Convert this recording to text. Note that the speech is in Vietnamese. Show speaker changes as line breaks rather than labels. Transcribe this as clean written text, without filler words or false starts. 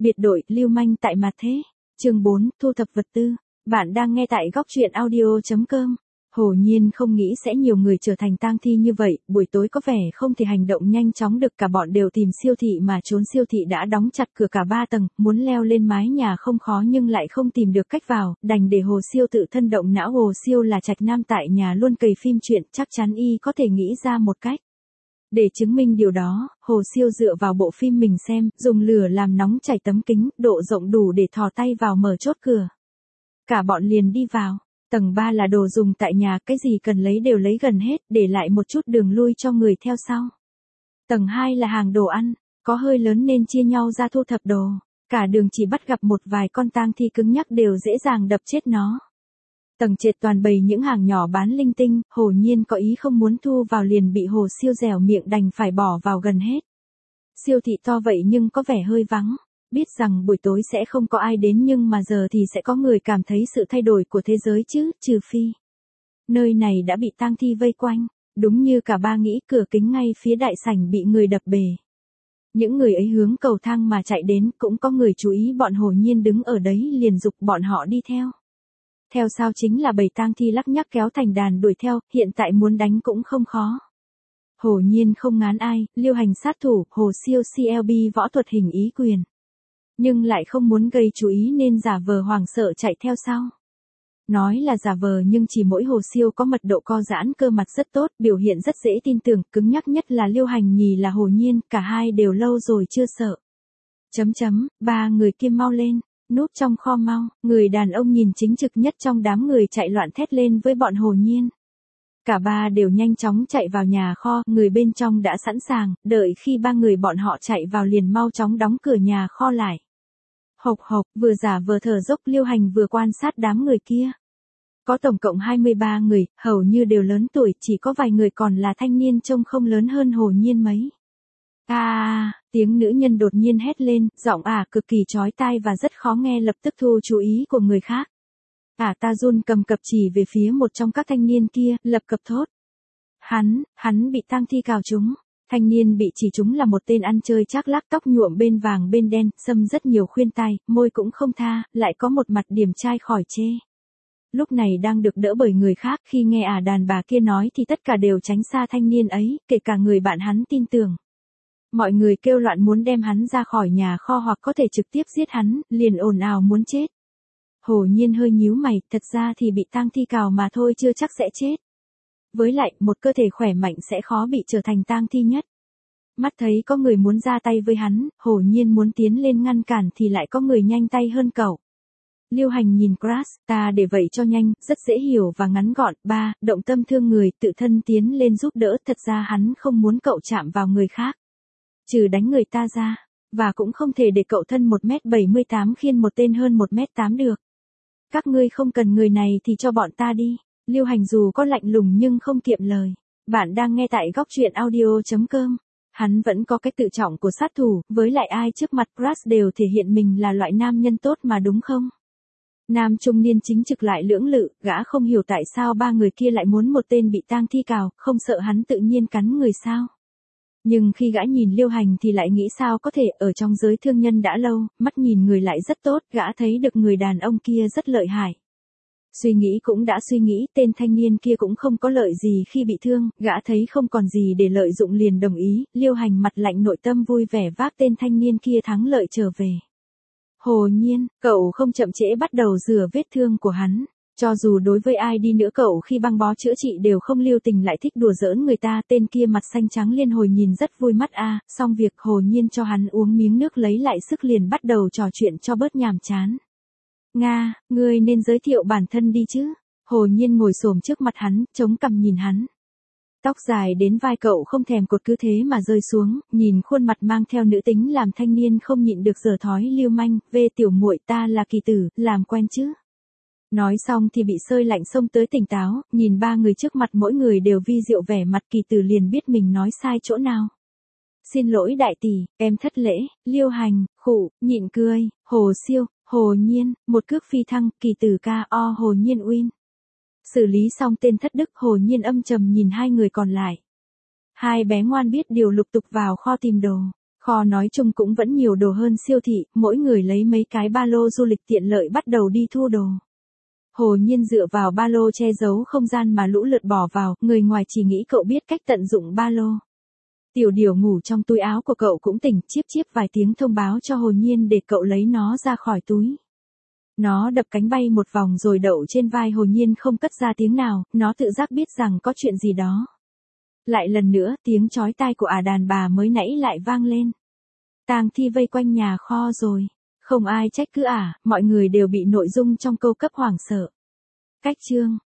Biệt đội, lưu manh tại mặt thế. Chương 4, thu thập vật tư. Bạn đang nghe tại góc truyện audio.com. Hồ Nhiên không nghĩ sẽ nhiều người trở thành tang thi như vậy, buổi tối có vẻ không thể hành động nhanh chóng được, cả bọn đều tìm siêu thị mà trốn. Siêu thị đã đóng chặt cửa cả 3 tầng, muốn leo lên mái nhà không khó nhưng lại không tìm được cách vào, đành để Hồ Siêu tự thân động não. Hồ Siêu là trạch nam tại nhà luôn cày phim truyện, chắc chắn y có thể nghĩ ra một cách. Để chứng minh điều đó, Hồ Siêu dựa vào bộ phim mình xem, dùng lửa làm nóng chảy tấm kính, độ rộng đủ để thò tay vào mở chốt cửa. Cả bọn liền đi vào. Tầng 3 là đồ dùng tại nhà, cái gì cần lấy đều lấy gần hết, để lại một chút đường lui cho người theo sau. Tầng 2 là hàng đồ ăn, có hơi lớn nên chia nhau ra thu thập đồ. Cả đường chỉ bắt gặp một vài con tang thi cứng nhắc đều dễ dàng đập chết nó. Tầng trệt toàn bày những hàng nhỏ bán linh tinh, Hồ Nhiên có ý không muốn thu vào liền bị Hồ Siêu dẻo miệng đành phải bỏ vào gần hết. Siêu thị to vậy nhưng có vẻ hơi vắng. Biết rằng buổi tối sẽ không có ai đến nhưng mà giờ thì sẽ có người cảm thấy sự thay đổi của thế giới chứ, trừ phi nơi này đã bị tang thi vây quanh. Đúng như cả ba nghĩ, cửa kính ngay phía đại sảnh bị người đập bể. Những người ấy hướng cầu thang mà chạy đến, cũng có người chú ý bọn Hồ Nhiên đứng ở đấy liền giục bọn họ đi theo. Theo sau chính là bầy tang thi lắc nhắc kéo thành đàn đuổi theo, hiện tại muốn đánh cũng không khó. Hồ Nhiên không ngán ai, Liêu Hành sát thủ, Hồ Siêu CLB võ thuật hình ý quyền. Nhưng lại không muốn gây chú ý nên giả vờ hoảng sợ chạy theo sau. Nói là giả vờ nhưng chỉ mỗi Hồ Siêu có mật độ co giãn cơ mặt rất tốt, biểu hiện rất dễ tin tưởng, cứng nhắc nhất là Liêu Hành, nhì là Hồ Nhiên, cả hai đều lâu rồi chưa sợ. Ba người kia mau lên, núp trong kho mau, người đàn ông nhìn chính trực nhất trong đám người chạy loạn thét lên với bọn Hồ Nhiên. Cả ba đều nhanh chóng chạy vào nhà kho, người bên trong đã sẵn sàng, đợi khi ba người bọn họ chạy vào liền mau chóng đóng cửa nhà kho lại. Hộc hộc, vừa giả vờ thở dốc, Liêu Hành vừa quan sát đám người kia. Có tổng cộng 23 người, hầu như đều lớn tuổi, chỉ có vài người còn là thanh niên trông không lớn hơn Hồ Nhiên mấy. Tiếng nữ nhân đột nhiên hét lên, giọng cực kỳ chói tai và rất khó nghe, lập tức thu chú ý của người khác. Ta run cầm cập chỉ về phía một trong các thanh niên kia, lập cập thốt. Hắn bị tang thi cào trúng. Thanh niên bị chỉ trúng là một tên ăn chơi chác lác, tóc nhuộm bên vàng bên đen, xăm rất nhiều khuyên tai, môi cũng không tha, lại có một mặt điềm trai khỏi chê. Lúc này đang được đỡ bởi người khác, khi nghe đàn bà kia nói thì tất cả đều tránh xa thanh niên ấy, kể cả người bạn hắn tin tưởng. Mọi người kêu loạn muốn đem hắn ra khỏi nhà kho hoặc có thể trực tiếp giết hắn, liền ồn ào muốn chết. Hồ Nhiên hơi nhíu mày, thật ra thì bị tang thi cào mà thôi, chưa chắc sẽ chết. Với lại, một cơ thể khỏe mạnh sẽ khó bị trở thành tang thi nhất. Mắt thấy có người muốn ra tay với hắn, Hồ Nhiên muốn tiến lên ngăn cản thì lại có người nhanh tay hơn cậu. Liêu Hành nhìn Crash, ta để vậy cho nhanh, rất dễ hiểu và ngắn gọn. Động tâm thương người, tự thân tiến lên giúp đỡ, thật ra hắn không muốn cậu chạm vào người khác. Trừ đánh người ta ra, và cũng không thể để cậu thân 1m78 khiên một tên hơn 1m8 được. Các ngươi không cần người này thì cho bọn ta đi. Liêu Hành dù có lạnh lùng nhưng không kiệm lời. Bạn đang nghe tại góc truyện audio.com. Hắn vẫn có cái tự trọng của sát thủ, với lại ai trước mặt Crash đều thể hiện mình là loại nam nhân tốt mà đúng không? Nam trung niên chính trực lại lưỡng lự, gã không hiểu tại sao ba người kia lại muốn một tên bị tang thi cào, không sợ hắn tự nhiên cắn người sao? Nhưng khi gã nhìn Liêu Hành thì lại nghĩ sao có thể, ở trong giới thương nhân đã lâu, mắt nhìn người lại rất tốt, gã thấy được người đàn ông kia rất lợi hại. Suy nghĩ cũng đã suy nghĩ, tên thanh niên kia cũng không có lợi gì khi bị thương, gã thấy không còn gì để lợi dụng liền đồng ý. Liêu Hành mặt lạnh nội tâm vui vẻ vác tên thanh niên kia thắng lợi trở về. Hồ Nhiên, cậu không chậm trễ bắt đầu rửa vết thương của hắn. Cho dù đối với ai đi nữa cậu khi băng bó chữa trị đều không lưu tình, lại thích đùa giỡn người ta. Tên kia mặt xanh trắng liên hồi nhìn rất vui mắt. Xong việc, Hồ Nhiên cho hắn uống miếng nước lấy lại sức liền bắt đầu trò chuyện cho bớt nhàm chán. Ngươi nên giới thiệu bản thân đi chứ. Hồ Nhiên ngồi xổm trước mặt hắn, chống cằm nhìn hắn. Tóc dài đến vai cậu không thèm cột cứ thế mà rơi xuống, nhìn khuôn mặt mang theo nữ tính làm thanh niên không nhịn được giở thói lưu manh. Tiểu muội, ta là Kỳ Tử, làm quen chứ. Nói xong thì bị sơi lạnh xông tới tỉnh táo, nhìn ba người trước mặt mỗi người đều vi diệu vẻ mặt. Kỳ Tử liền biết mình nói sai chỗ nào. Xin lỗi đại tỷ, em thất lễ. Liêu Hành, khụ, nhịn cười. Hồ Siêu, Hồ Nhiên, một cước phi thăng. Kỳ Tử KO Hồ Nhiên win. Xử lý xong tên thất đức, Hồ Nhiên âm trầm nhìn hai người còn lại. Hai bé ngoan biết điều lục tục vào kho tìm đồ. Kho nói chung cũng vẫn nhiều đồ hơn siêu thị, mỗi người lấy mấy cái ba lô du lịch tiện lợi bắt đầu đi thu đồ. Hồ Nhiên dựa vào ba lô che giấu không gian mà lũ lượt bỏ vào, người ngoài chỉ nghĩ cậu biết cách tận dụng ba lô. Tiểu Điểu ngủ trong túi áo của cậu cũng tỉnh, chíp chíp vài tiếng thông báo cho Hồ Nhiên để cậu lấy nó ra khỏi túi. Nó đập cánh bay một vòng rồi đậu trên vai Hồ Nhiên không cất ra tiếng nào, nó tự giác biết rằng có chuyện gì đó. Lại lần nữa, tiếng chói tai của đàn bà mới nãy lại vang lên. Tang thi vây quanh nhà kho rồi. Không ai trách cứ mọi người đều bị nội dung trong câu cấp hoảng sợ. Cách chương